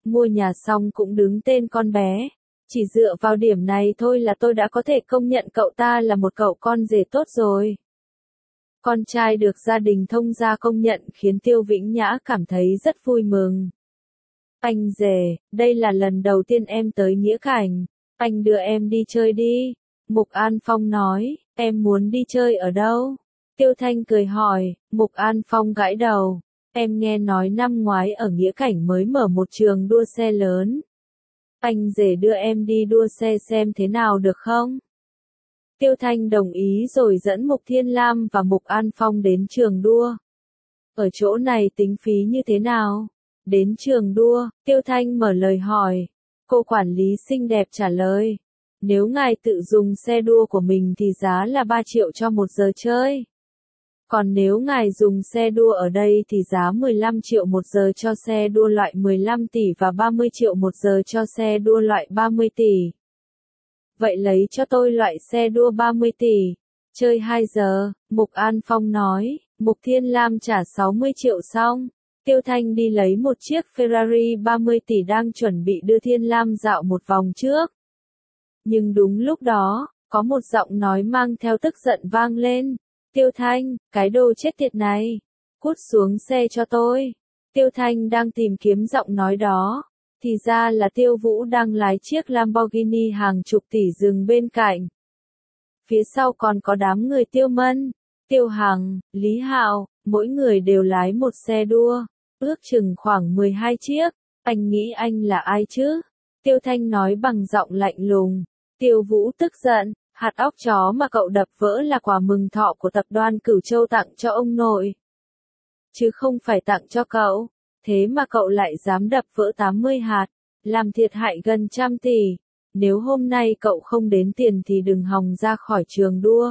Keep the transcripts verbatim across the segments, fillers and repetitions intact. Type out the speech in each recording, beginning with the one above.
mua nhà xong cũng đứng tên con bé. Chỉ dựa vào điểm này thôi là tôi đã có thể công nhận cậu ta là một cậu con rể tốt rồi. Con trai được gia đình thông gia công nhận khiến Tiêu Vĩnh Nhã cảm thấy rất vui mừng. Anh rể, đây là lần đầu tiên em tới Nghĩa Cảnh, anh đưa em đi chơi đi. Mục An Phong nói, em muốn đi chơi ở đâu? Tiêu Thanh cười hỏi, Mục An Phong gãi đầu, em nghe nói năm ngoái ở Nghĩa Cảnh mới mở một trường đua xe lớn. Anh rể đưa em đi đua xe xem thế nào được không? Tiêu Thanh đồng ý rồi dẫn Mục Thiên Lam và Mục An Phong đến trường đua. Ở chỗ này tính phí như thế nào? Đến trường đua, Tiêu Thanh mở lời hỏi. Cô quản lý xinh đẹp trả lời. Nếu ngài tự dùng xe đua của mình thì giá là ba triệu cho một giờ chơi. Còn nếu ngài dùng xe đua ở đây thì giá mười lăm triệu một giờ cho xe đua loại mười lăm tỷ và ba mươi triệu một giờ cho xe đua loại ba mươi tỷ. Vậy lấy cho tôi loại xe đua ba mươi tỷ. Chơi hai giờ, Mục An Phong nói, Mục Thiên Lam trả sáu mươi triệu xong. Tiêu Thanh đi lấy một chiếc Ferrari ba mươi tỷ đang chuẩn bị đưa Thiên Lam dạo một vòng trước. Nhưng đúng lúc đó, có một giọng nói mang theo tức giận vang lên. Tiêu Thanh, cái đồ chết tiệt này, cút xuống xe cho tôi. Tiêu Thanh đang tìm kiếm giọng nói đó, thì ra là Tiêu Vũ đang lái chiếc Lamborghini hàng chục tỷ dừng bên cạnh. Phía sau còn có đám người Tiêu Mân, Tiêu Hằng, Lý Hạo, mỗi người đều lái một xe đua, ước chừng khoảng mười hai chiếc. Anh nghĩ anh là ai chứ? Tiêu Thanh nói bằng giọng lạnh lùng. Tiêu Vũ tức giận. Hạt óc chó mà cậu đập vỡ là quà mừng thọ của tập đoàn Cửu Châu tặng cho ông nội. Chứ không phải tặng cho cậu. Thế mà cậu lại dám đập vỡ tám mươi hạt, làm thiệt hại gần trăm tỷ. Nếu hôm nay cậu không đến tiền thì đừng hòng ra khỏi trường đua.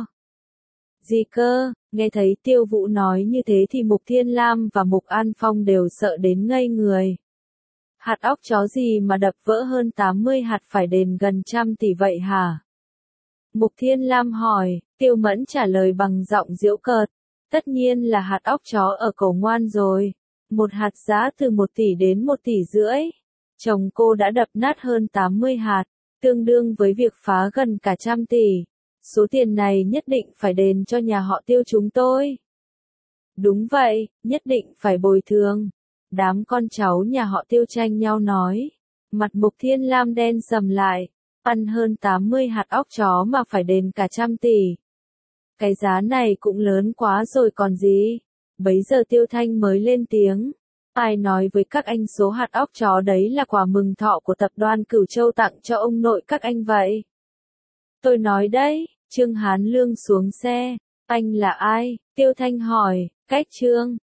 Gì cơ? Nghe thấy Tiêu Vũ nói như thế thì Mục Thiên Lam và Mục An Phong đều sợ đến ngây người. Hạt óc chó gì mà đập vỡ hơn tám mươi hạt phải đền gần trăm tỷ vậy hả? Mục Thiên Lam hỏi, Tiêu Mẫn trả lời bằng giọng giễu cợt. Tất nhiên là hạt óc chó ở Cổ Ngoan rồi. Một hạt giá từ một tỷ đến một tỷ rưỡi. Chồng cô đã đập nát hơn tám mươi hạt, tương đương với việc phá gần cả trăm tỷ. Số tiền này nhất định phải đền cho nhà họ Tiêu chúng tôi. Đúng vậy, nhất định phải bồi thường. Đám con cháu nhà họ Tiêu tranh nhau nói. Mặt Mục Thiên Lam đen sầm lại. Ăn hơn tám mươi hạt óc chó mà phải đền cả trăm tỷ. Cái giá này cũng lớn quá rồi còn gì. Bấy giờ Tiêu Thanh mới lên tiếng. Ai nói với các anh số hạt óc chó đấy là quà mừng thọ của tập đoàn Cửu Châu tặng cho ông nội các anh vậy? Tôi nói đấy. Trương Hán Lương xuống xe. Anh là ai? Tiêu Thanh hỏi. Cách Trương.